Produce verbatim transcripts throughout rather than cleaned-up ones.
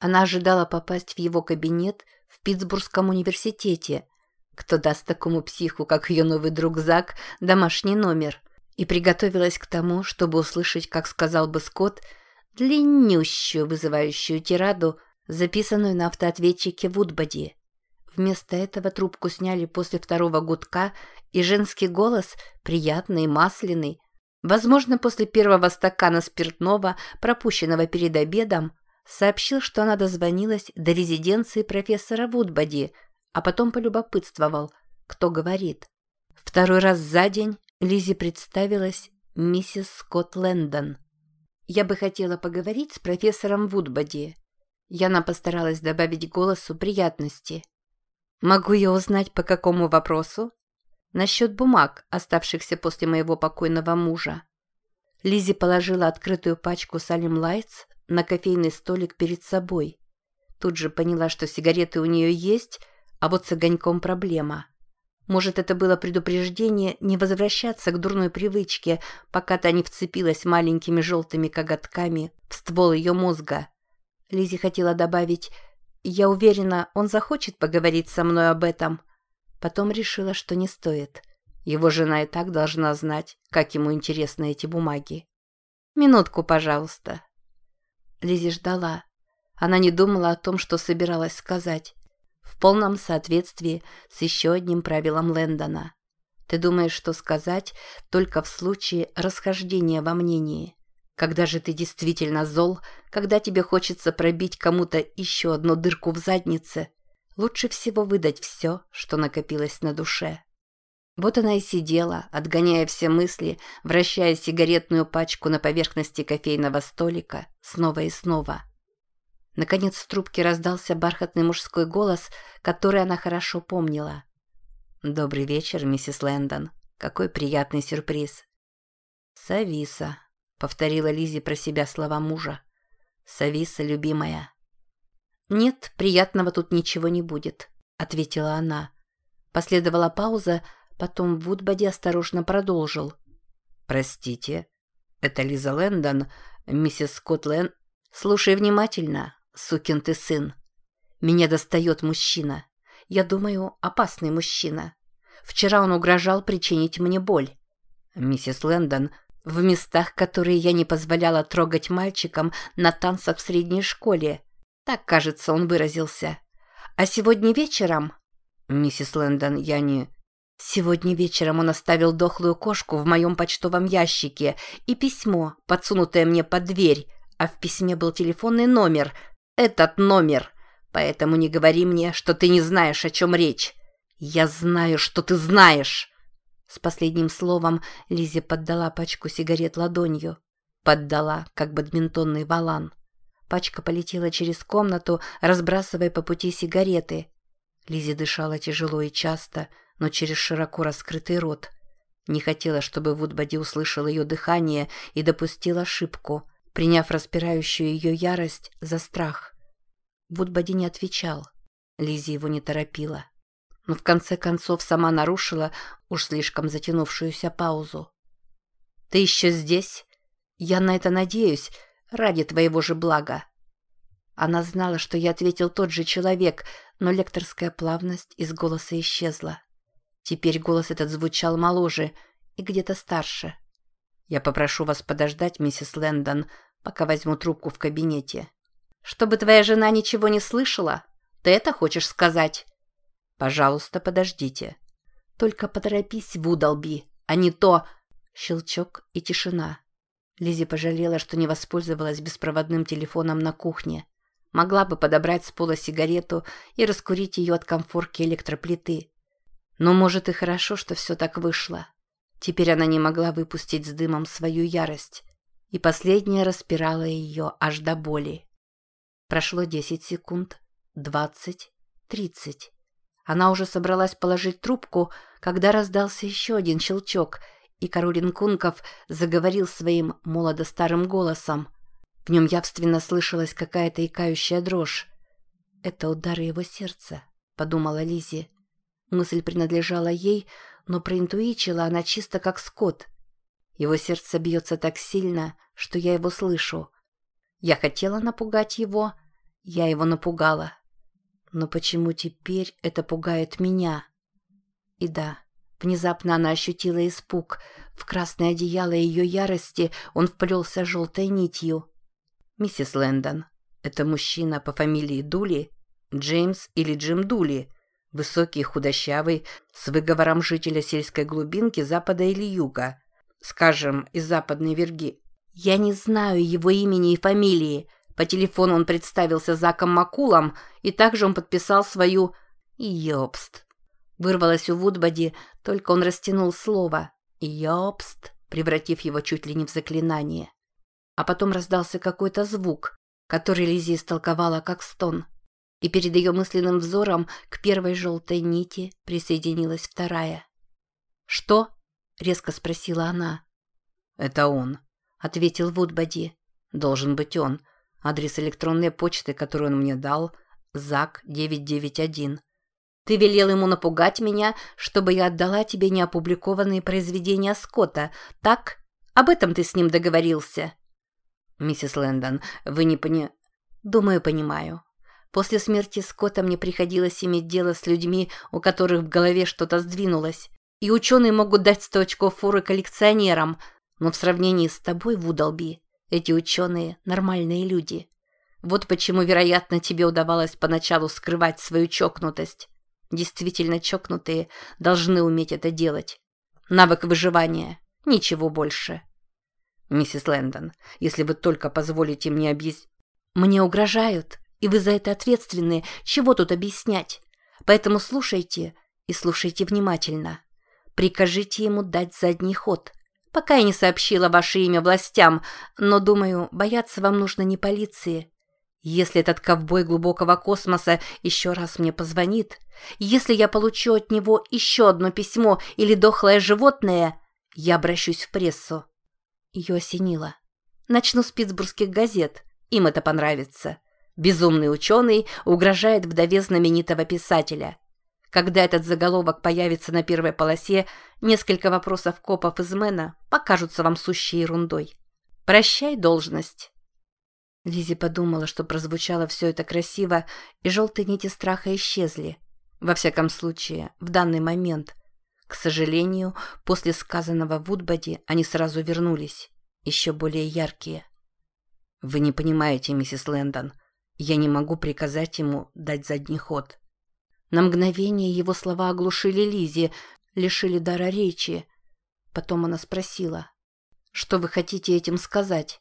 Она ожидала попасть в его кабинет в Питтсбургском университете. Кто даст такому психу, как ее новый друг Зак, домашний номер? И приготовилась к тому, чтобы услышать, как сказал бы Скотт, длиннющую вызывающую тираду, записанную на автоответчике Вудбоди. Вместо этого трубку сняли после второго гудка, и женский голос, приятный, масляный, возможно, после первого стакана спиртного, пропущенного перед обедом, сообщил, что она дозвонилась до резиденции профессора Вудбоди, а потом полюбопытствовал, кто говорит. Второй раз за день Лиззи представилась миссис Скотт Лэндон. «Я бы хотела поговорить с профессором Вудбоди». Яна постаралась добавить голосу приятности. «Могу я узнать, по какому вопросу?» «Насчет бумаг, оставшихся после моего покойного мужа». Лиззи положила открытую пачку Салем Лайтс на кофейный столик перед собой. Тут же поняла, что сигареты у нее есть, а вот с огоньком проблема. Может, это было предупреждение не возвращаться к дурной привычке, пока та не вцепилась маленькими желтыми коготками в ствол ее мозга. Лиззи хотела добавить: «Я уверена, он захочет поговорить со мной об этом». Потом решила, что не стоит. Его жена и так должна знать, как ему интересны эти бумаги. «Минутку, пожалуйста». Лиззи ждала. Она не думала о том, что собиралась сказать. В полном соответствии с еще одним правилом Лэндона. Ты думаешь, что сказать только в случае расхождения во мнении. Когда же ты действительно зол, когда тебе хочется пробить кому-то еще одну дырку в заднице, лучше всего выдать все, что накопилось на душе. Вот она и сидела, отгоняя все мысли, вращая сигаретную пачку на поверхности кофейного столика снова и снова. Наконец в трубке раздался бархатный мужской голос, который она хорошо помнила. «Добрый вечер, миссис Лэндон. Какой приятный сюрприз». «Сависа», — повторила Лиззи про себя слова мужа. «Сависа, любимая». «Нет, приятного тут ничего не будет», — ответила она. Последовала пауза, потом Вудбоди осторожно продолжил. «Простите, это Лиза Лэндон, миссис Скотт Лэн...» «Слушай внимательно, сукин ты сын. Меня достает мужчина. Я думаю, опасный мужчина. Вчера он угрожал причинить мне боль. Миссис Лэндон, в местах, которые я не позволяла трогать мальчикам на танцах в средней школе. Так, кажется, он выразился. А сегодня вечером...» «Миссис Лэндон, я не...» «Сегодня вечером он оставил дохлую кошку в моем почтовом ящике и письмо, подсунутое мне под дверь, а в письме был телефонный номер. Этот номер. Поэтому не говори мне, что ты не знаешь, о чем речь. Я знаю, что ты знаешь». С последним словом Лиззи поддала пачку сигарет ладонью. Поддала, как бадминтонный валан. Пачка полетела через комнату, разбрасывая по пути сигареты. Лиззи дышала тяжело и часто, но через широко раскрытый рот. Не хотела, чтобы Вудбоди услышал ее дыхание и допустил ошибку, приняв распирающую ее ярость за страх. Вудбоди не отвечал. Лиззи его не торопила. Но в конце концов сама нарушила уж слишком затянувшуюся паузу. «Ты еще здесь? Я на это надеюсь, ради твоего же блага». Она знала, что я ответил тот же человек, но лекторская плавность из голоса исчезла. Теперь голос этот звучал моложе и где-то старше. «Я попрошу вас подождать, миссис Лэндон, пока возьму трубку в кабинете». «Чтобы твоя жена ничего не слышала? Ты это хочешь сказать?» «Пожалуйста, подождите». «Только поторопись, Вудалби, а не то...» Щелчок и тишина. Лиззи пожалела, что не воспользовалась беспроводным телефоном на кухне. Могла бы подобрать с пола сигарету и раскурить ее от конфорки электроплиты. Но, может, и хорошо, что все так вышло. Теперь она не могла выпустить с дымом свою ярость. И последняя распирала ее аж до боли. Прошло десять секунд, двадцать, тридцать. Она уже собралась положить трубку, когда раздался еще один щелчок, и Каролин Кунков заговорил своим молодо-старым голосом. В нем явственно слышалась какая-то икающая дрожь. «Это удары его сердца», — подумала Лиззи. Мысль принадлежала ей, но проинтуичила она чисто как Скотт. Его сердце бьется так сильно, что я его слышу. Я хотела напугать его. Я его напугала. Но почему теперь это пугает меня? И да, внезапно она ощутила испуг. В красное одеяло ее ярости он вплелся желтой нитью. «Миссис Лэндон, это мужчина по фамилии Дули? Джеймс или Джим Дули? Высокий, худощавый, с выговором жителя сельской глубинки запада или юга. Скажем, из западной Верги. Я не знаю его имени и фамилии. По телефону он представился Заком Макулом, и также он подписал свою... Йобст. Вырвалось у Вудбоди, только он растянул слово «Йобст», превратив его чуть ли не в заклинание. А потом раздался какой-то звук, который Лиззи истолковала как стон. И перед ее мысленным взором к первой желтой нити присоединилась вторая. «Что?» — резко спросила она. «Это он», — ответил Вудбоди. «Должен быть он. Адрес электронной почты, который он мне дал, Зак девятьсот девяносто один. Ты велел ему напугать меня, чтобы я отдала тебе неопубликованные произведения Скотта, так? Об этом ты с ним договорился?» «Миссис Лэндон, вы не пони...» «Думаю, понимаю. После смерти Скотта мне приходилось иметь дело с людьми, у которых в голове что-то сдвинулось. И ученые могут дать сто очков форы коллекционерам, но в сравнении с тобой, Вудолби, эти ученые – нормальные люди. Вот почему, вероятно, тебе удавалось поначалу скрывать свою чокнутость. Действительно чокнутые должны уметь это делать. Навык выживания. Ничего больше. Миссис Лэндон, если вы только позволите мне объяснить... Мне угрожают, и вы за это ответственны. Чего тут объяснять? Поэтому слушайте, и слушайте внимательно. Прикажите ему дать задний ход. Пока я не сообщила ваше имя властям, но, думаю, бояться вам нужно не полиции. Если этот ковбой глубокого космоса еще раз мне позвонит, если я получу от него еще одно письмо или дохлое животное, я обращусь в прессу». Ее осенило. «Начну с питтсбургских газет. Им это понравится. Безумный ученый угрожает вдове знаменитого писателя. Когда этот заголовок появится на первой полосе, несколько вопросов копов из Мэна покажутся вам сущей ерундой. Прощай, должность». Лиззи подумала, что прозвучало все это красиво, и желтые нити страха исчезли. Во всяком случае, в данный момент. К сожалению, после сказанного в Вудбоди они сразу вернулись, еще более яркие. «Вы не понимаете, миссис Лэндон, я не могу приказать ему дать задний ход». На мгновение его слова оглушили Лиззи, лишили дара речи. Потом она спросила: «Что вы хотите этим сказать?»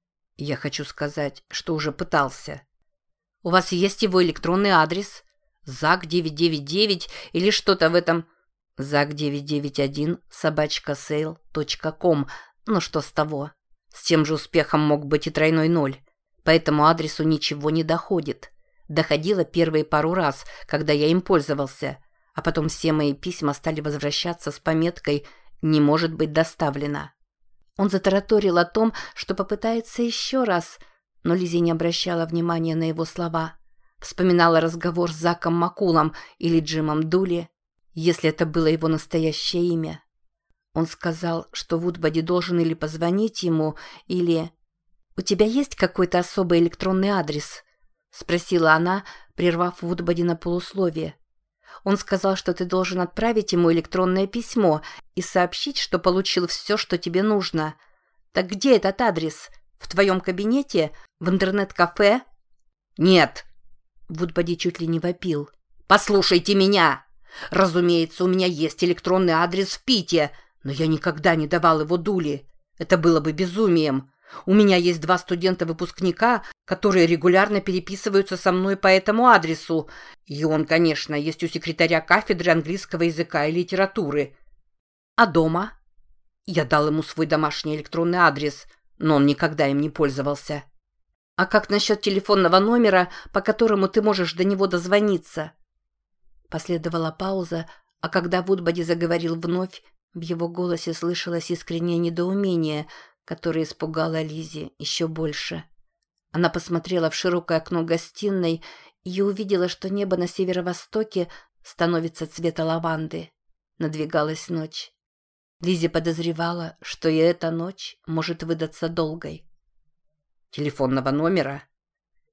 «Я хочу сказать, что уже пытался». «У вас есть его электронный адрес? Зак девятьсот девяносто девять или что-то в этом...» «Зак девятьсот девяносто один собачка сейл точка ком. Ну что с того? С тем же успехом мог быть и тройной ноль. По этому адресу ничего не доходит. Доходило первые пару раз, когда я им пользовался, а потом все мои письма стали возвращаться с пометкой «Не может быть доставлено». Он затараторил о том, что попытается еще раз, но Лиззи не обращала внимания на его слова. Вспоминала разговор с Заком Макулом или Джимом Дули, если это было его настоящее имя. Он сказал, что Вудбоди должен или позвонить ему, или... «У тебя есть какой-то особый электронный адрес?» — спросила она, прервав Вудбоди на полусловие. «Он сказал, что ты должен отправить ему электронное письмо и сообщить, что получил все, что тебе нужно. Так где этот адрес? В твоем кабинете? В интернет-кафе?» «Нет!» — Вудбоди чуть ли не вопил. «Послушайте меня! Разумеется, у меня есть электронный адрес в Пите, но я никогда не давал его Дули. Это было бы безумием. У меня есть два студента-выпускника, которые регулярно переписываются со мной по этому адресу. И он, конечно, есть у секретаря кафедры английского языка и литературы. А дома? Я дал ему свой домашний электронный адрес, но он никогда им не пользовался. А как насчет телефонного номера, по которому ты можешь до него дозвониться?» Последовала пауза, а когда Вудбоди заговорил вновь, в его голосе слышалось искреннее недоумение, которое испугало Лиззи еще больше. Она посмотрела в широкое окно гостиной и увидела, что небо на северо-востоке становится цвета лаванды. Надвигалась ночь. Лиззи подозревала, что и эта ночь может выдаться долгой. «Телефонного номера?»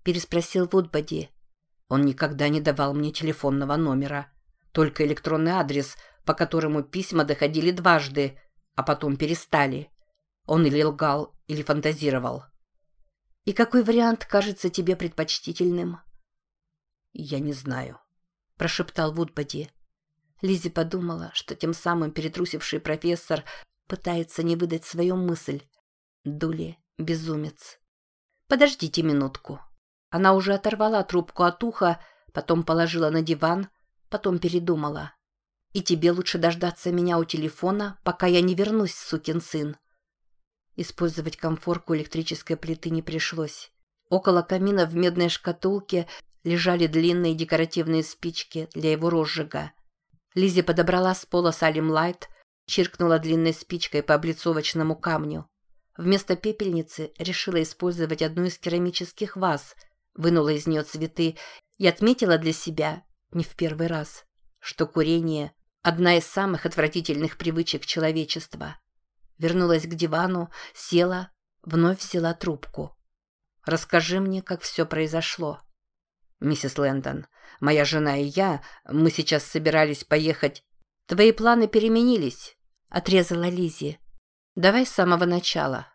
– переспросил Вудбоди. «Он никогда не давал мне телефонного номера, только электронный адрес, по которому письма доходили дважды, а потом перестали. Он или лгал, или фантазировал». «И какой вариант кажется тебе предпочтительным?» «Я не знаю», – прошептал Вудбоди. Лиззи подумала, что тем самым перетрусивший профессор пытается не выдать свою мысль. Дули – безумец. «Подождите минутку». Она уже оторвала трубку от уха, потом положила на диван, потом передумала. «И тебе лучше дождаться меня у телефона, пока я не вернусь, сукин сын». Использовать комфорку электрической плиты не пришлось. Около камина в медной шкатулке лежали длинные декоративные спички для его розжига. Лиззи подобрала с пола Салим Лайт, чиркнула длинной спичкой по облицовочному камню. Вместо пепельницы решила использовать одну из керамических ваз, вынула из нее цветы и отметила для себя, не в первый раз, что курение – одна из самых отвратительных привычек человечества. Вернулась к дивану, села, вновь взяла трубку. «Расскажи мне, как все произошло». «Миссис Лэндон, моя жена и я, мы сейчас собирались поехать...» «Твои планы переменились», – отрезала Лиззи. «Давай с самого начала.